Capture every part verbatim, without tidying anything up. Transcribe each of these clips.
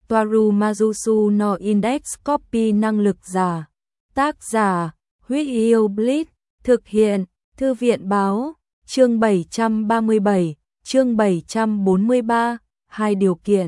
Toaru Majusu no Index Copy năng lực giả. Tác giả, Huyết Yêu Blitz, thực hiện, Thư viện báo, chương bảy trăm ba mươi bảy, chương bảy trăm bốn mươi ba, hai điều kiện.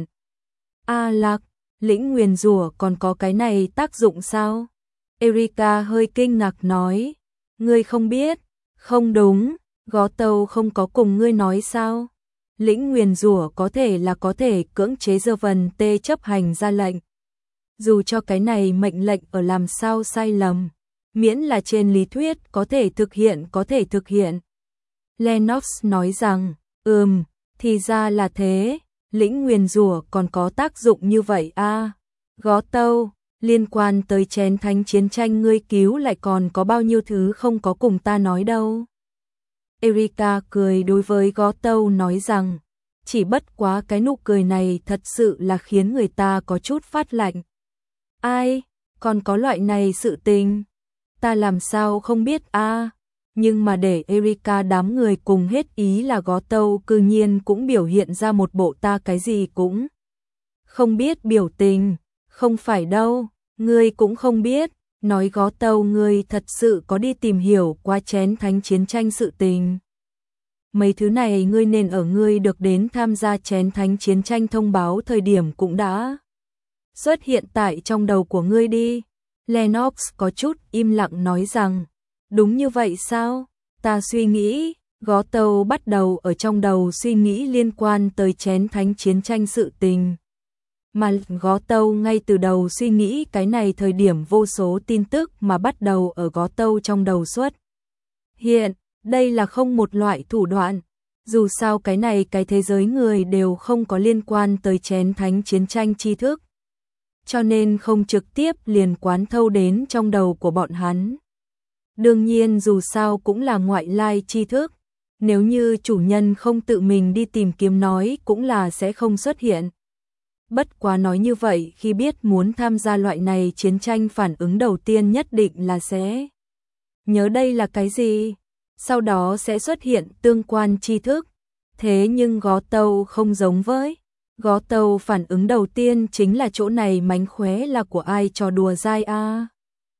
A Lạc, lĩnh nguyền rủa còn có cái này tác dụng sao? Erika hơi kinh ngạc nói, ngươi không biết, không đúng, Gó Tâu không có cùng ngươi nói sao? Lĩnh nguyền rủa có thể là có thể cưỡng chế Dơ Vần Tê chấp hành ra lệnh. Dù cho cái này mệnh lệnh ở làm sao sai lầm, miễn là trên lý thuyết có thể thực hiện có thể thực hiện. Lennox nói rằng, ừm, thì ra là thế, lĩnh nguyền rủa còn có tác dụng như vậy a. À. Gó Tâu, liên quan tới chén thánh chiến tranh ngươi cứu lại còn có bao nhiêu thứ không có cùng ta nói đâu. Erika cười đối với Gó Tâu nói rằng, chỉ bất quá cái nụ cười này thật sự là khiến người ta có chút phát lạnh. Ai, còn có loại này sự tình, ta làm sao không biết a. À. Nhưng mà để Erika đám người cùng hết ý là Gó Tâu cư nhiên cũng biểu hiện ra một bộ ta cái gì cũng không biết biểu tình, không phải đâu, ngươi cũng không biết, nói Gó Tâu ngươi thật sự có đi tìm hiểu qua chén thánh chiến tranh sự tình. Mấy thứ này ngươi nên ở ngươi được đến tham gia chén thánh chiến tranh thông báo thời điểm cũng đã xuất hiện tại trong đầu của ngươi đi. Lennox có chút im lặng nói rằng, đúng như vậy sao? Ta suy nghĩ, Gó Tâu bắt đầu ở trong đầu suy nghĩ liên quan tới chén thánh chiến tranh sự tình. Mà Gó Tâu ngay từ đầu suy nghĩ cái này thời điểm vô số tin tức mà bắt đầu ở Gó Tâu trong đầu xuất hiện, đây là không một loại thủ đoạn. Dù sao cái này cái thế giới người đều không có liên quan tới chén thánh chiến tranh tri thức, cho nên không trực tiếp liền quán thâu đến trong đầu của bọn hắn. Đương nhiên dù sao cũng là ngoại lai tri thức, nếu như chủ nhân không tự mình đi tìm kiếm nói cũng là sẽ không xuất hiện. Bất quá nói như vậy khi biết muốn tham gia loại này chiến tranh phản ứng đầu tiên nhất định là sẽ nhớ đây là cái gì, sau đó sẽ xuất hiện tương quan tri thức. Thế nhưng Gó Tâu không giống với. Gó Tâu phản ứng đầu tiên chính là chỗ này mánh khóe là của ai trò đùa dai a. À.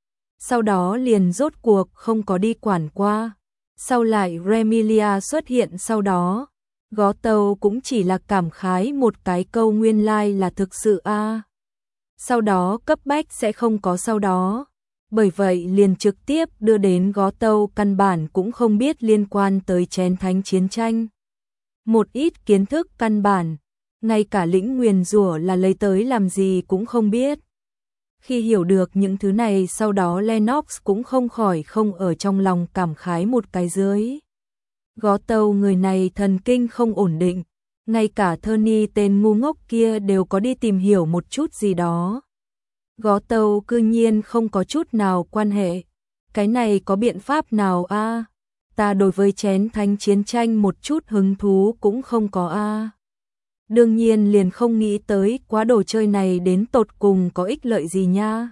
Sau đó liền rốt cuộc không có đi quản qua. Sau lại Remilia xuất hiện sau đó, Gó Tâu cũng chỉ là cảm khái một cái câu nguyên lai like là thực sự a. À. Sau đó cấp bách sẽ không có sau đó. Bởi vậy liền trực tiếp đưa đến Gó Tâu căn bản cũng không biết liên quan tới chén thánh chiến tranh. Một ít kiến thức căn bản, ngay cả lĩnh nguyền rủa là lấy tới làm gì cũng không biết. Khi hiểu được những thứ này sau đó Lennox cũng không khỏi không ở trong lòng cảm khái một cái dưới. Gó Tâu người này thần kinh không ổn định, ngay cả Tony tên ngu ngốc kia đều có đi tìm hiểu một chút gì đó. Gó Tâu cư nhiên không có chút nào quan hệ. Cái này có biện pháp nào a? À? Ta đối với chén thánh chiến tranh một chút hứng thú cũng không có a. À? Đương nhiên liền không nghĩ tới quá đồ chơi này đến tột cùng có ích lợi gì nha.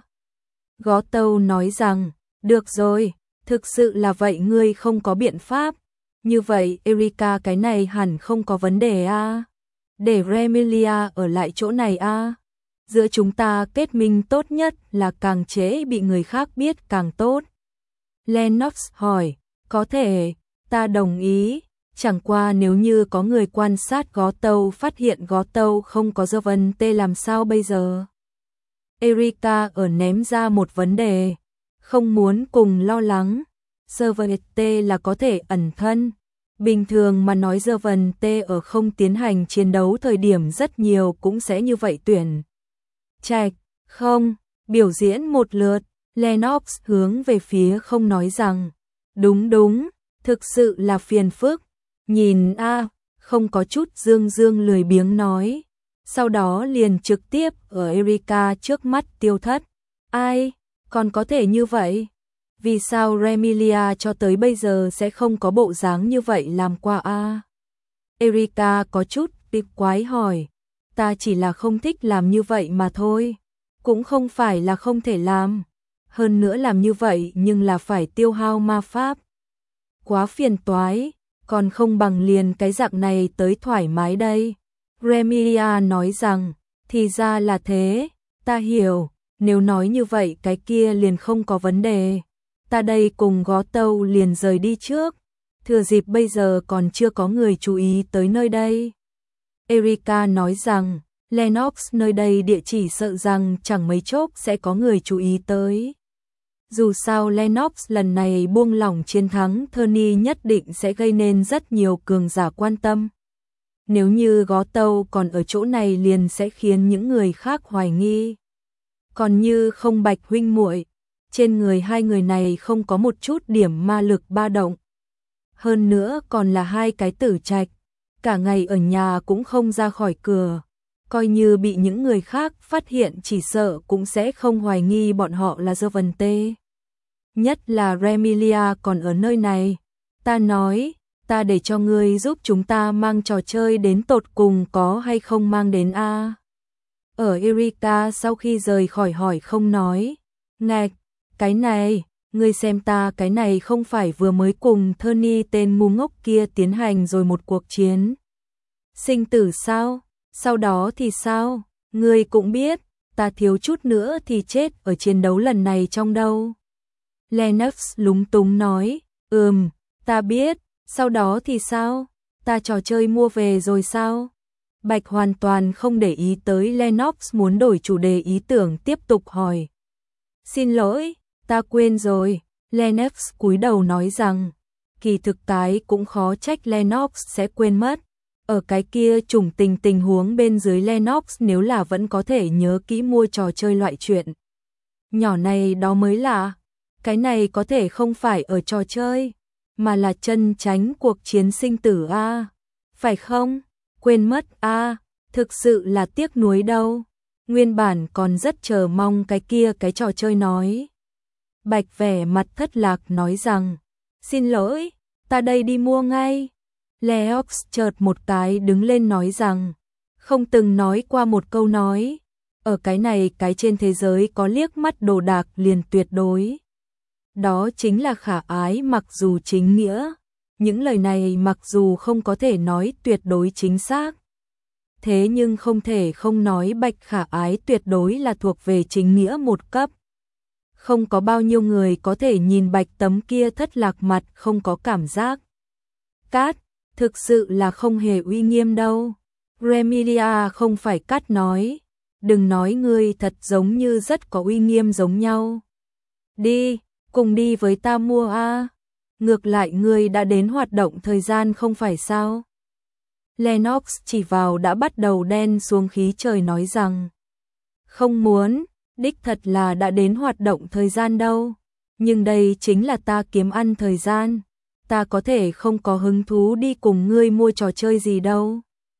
Gó Tâu nói rằng, được rồi, thực sự là vậy ngươi không có biện pháp. Như vậy Erika cái này hẳn không có vấn đề a. À? Để Remilia ở lại chỗ này a. À? Giữa chúng ta kết minh tốt nhất là càng trễ bị người khác biết càng tốt. Lennox hỏi, có thể, ta đồng ý, chẳng qua nếu như có người quan sát Gó Tâu phát hiện Gó Tâu không có Dơ Vần Tê làm sao bây giờ? Erika ở ném ra một vấn đề, không muốn cùng lo lắng, Dơ Vần Tê là có thể ẩn thân. Bình thường mà nói Dơ Vần Tê ở không tiến hành chiến đấu thời điểm rất nhiều cũng sẽ như vậy tuyển. Trạch, không, biểu diễn một lượt, Lennox hướng về phía không nói rằng, đúng đúng, thực sự là phiền phức, nhìn a, à, không có chút dương dương lười biếng nói, sau đó liền trực tiếp ở Erika trước mắt tiêu thất, ai, còn có thể như vậy, vì sao Remilia cho tới bây giờ sẽ không có bộ dáng như vậy làm qua a? À? Erika có chút tịch quái hỏi. Ta chỉ là không thích làm như vậy mà thôi, cũng không phải là không thể làm, hơn nữa làm như vậy nhưng là phải tiêu hao ma pháp. Quá phiền toái, còn không bằng liền cái dạng này tới thoải mái đây. Remilia nói rằng, Thì ra là thế, ta hiểu, nếu nói như vậy cái kia liền không có vấn đề. Ta đây cùng Gó Tâu liền rời đi trước, thừa dịp bây giờ còn chưa có người chú ý tới nơi đây. Erika nói rằng, Lennox nơi đây địa chỉ sợ rằng chẳng mấy chốc sẽ có người chú ý tới. Dù sao Lennox lần này buông lỏng chiến thắng Tony nhất định sẽ gây nên rất nhiều cường giả quan tâm. Nếu như Gó Tâu còn ở chỗ này liền sẽ khiến những người khác hoài nghi. Còn như Không Bạch huynh muội, trên người hai người này không có một chút điểm ma lực ba động. Hơn nữa còn là hai cái tử trạch, cả ngày ở nhà cũng không ra khỏi cửa. Coi như bị những người khác phát hiện chỉ sợ cũng sẽ không hoài nghi bọn họ là dơ vần tê. Nhất là Remilia còn ở nơi này. Ta nói, ta để cho ngươi giúp chúng ta mang trò chơi đến tột cùng có hay không mang đến a? Ở Erika sau khi rời khỏi hỏi không nói. Ngạch, cái này, ngươi xem ta cái này không phải vừa mới cùng Tony tên ngu ngốc kia tiến hành rồi một cuộc chiến sinh tử sao? Sau đó thì sao? Ngươi cũng biết, ta thiếu chút nữa thì chết ở chiến đấu lần này trong đâu. Lennox lúng túng nói, ừm, ta biết, sau đó thì sao? Ta trò chơi mua về rồi sao? Bạch hoàn toàn không để ý tới Lennox muốn đổi chủ đề ý tưởng tiếp tục hỏi. Xin lỗi, ta quên rồi. Lennox cúi đầu nói rằng, kỳ thực cái cũng khó trách Lennox sẽ quên mất. Ở cái kia trùng tình tình huống bên dưới Lennox nếu là vẫn có thể nhớ kỹ mua trò chơi loại chuyện nhỏ này đó mới lạ. Cái này có thể không phải ở trò chơi, mà là chân chánh cuộc chiến sinh tử a, phải không? Quên mất a, thực sự là tiếc nuối đâu. Nguyên bản còn rất chờ mong cái kia cái trò chơi nói. Bạch vẻ mặt thất lạc nói rằng, xin lỗi, ta đây đi mua ngay. Leox chợt một cái đứng lên nói rằng, không từng nói qua một câu nói, ở cái này cái trên thế giới có liếc mắt đồ đạc liền tuyệt đối. Đó chính là khả ái mặc dù chính nghĩa, những lời này mặc dù không có thể nói tuyệt đối chính xác. Thế nhưng không thể không nói Bạch khả ái tuyệt đối là thuộc về chính nghĩa một cấp. Không có bao nhiêu người có thể nhìn Bạch tấm kia thất lạc mặt không có cảm giác. Cát, thực sự là không hề uy nghiêm đâu. Remilia không phải Cát nói, đừng nói ngươi thật giống như rất có uy nghiêm giống nhau. Đi, cùng đi với ta mua a. Ngược lại ngươi đã đến hoạt động thời gian không phải sao? Lennox chỉ vào đã bắt đầu đen xuống khí trời nói rằng, không muốn, đích thật là đã đến hoạt động thời gian đâu, nhưng đây chính là ta kiếm ăn thời gian, ta có thể không có hứng thú đi cùng ngươi mua trò chơi gì đâu.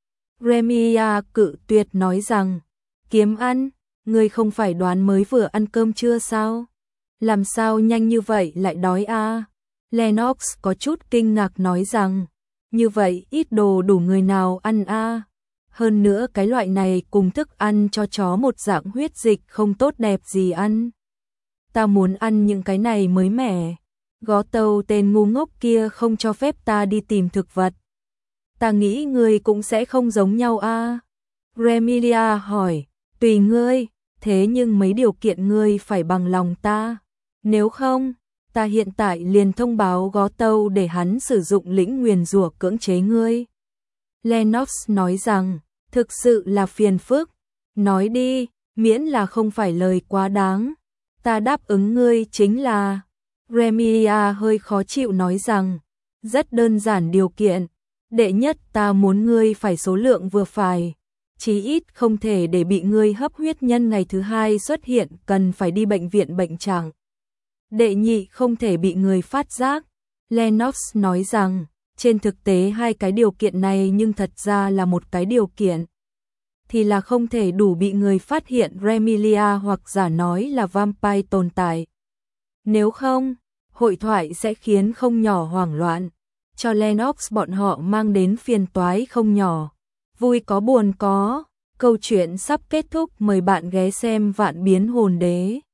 Remilia cự tuyệt nói rằng, kiếm ăn, ngươi không phải đoán mới vừa ăn cơm chưa sao? Làm sao nhanh như vậy lại đói a? Lennox có chút kinh ngạc nói rằng, như vậy ít đồ đủ người nào ăn a? Hơn nữa cái loại này cùng thức ăn cho chó một dạng huyết dịch không tốt đẹp gì ăn. Ta muốn ăn những cái này mới mẻ. Gó Tâu tên ngu ngốc kia không cho phép ta đi tìm thực vật. Ta nghĩ ngươi cũng sẽ không giống nhau a. Remilia hỏi, tùy ngươi, thế nhưng mấy điều kiện ngươi phải bằng lòng ta. Nếu không, ta hiện tại liền thông báo Gó Tâu để hắn sử dụng lĩnh nguyền rủa cưỡng chế ngươi. Lennox nói rằng, thực sự là phiền phức. Nói đi, miễn là không phải lời quá đáng. Ta đáp ứng ngươi chính là... Remilia hơi khó chịu nói rằng, rất đơn giản điều kiện. Đệ nhất ta muốn ngươi phải số lượng vừa phải. Chí ít không thể để bị ngươi hấp huyết nhân ngày thứ hai xuất hiện cần phải đi bệnh viện bệnh trạng. Đệ nhị không thể bị người phát giác. Lennox nói rằng, trên thực tế hai cái điều kiện này nhưng thật ra là một cái điều kiện. Thì là không thể đủ bị người phát hiện Remilia hoặc giả nói là vampire tồn tại. Nếu không, hội thoại sẽ khiến không nhỏ hoảng loạn, cho Lennox bọn họ mang đến phiền toái không nhỏ. Vui có buồn có, câu chuyện sắp kết thúc, mời bạn ghé xem Vạn Biến Hồn Đế.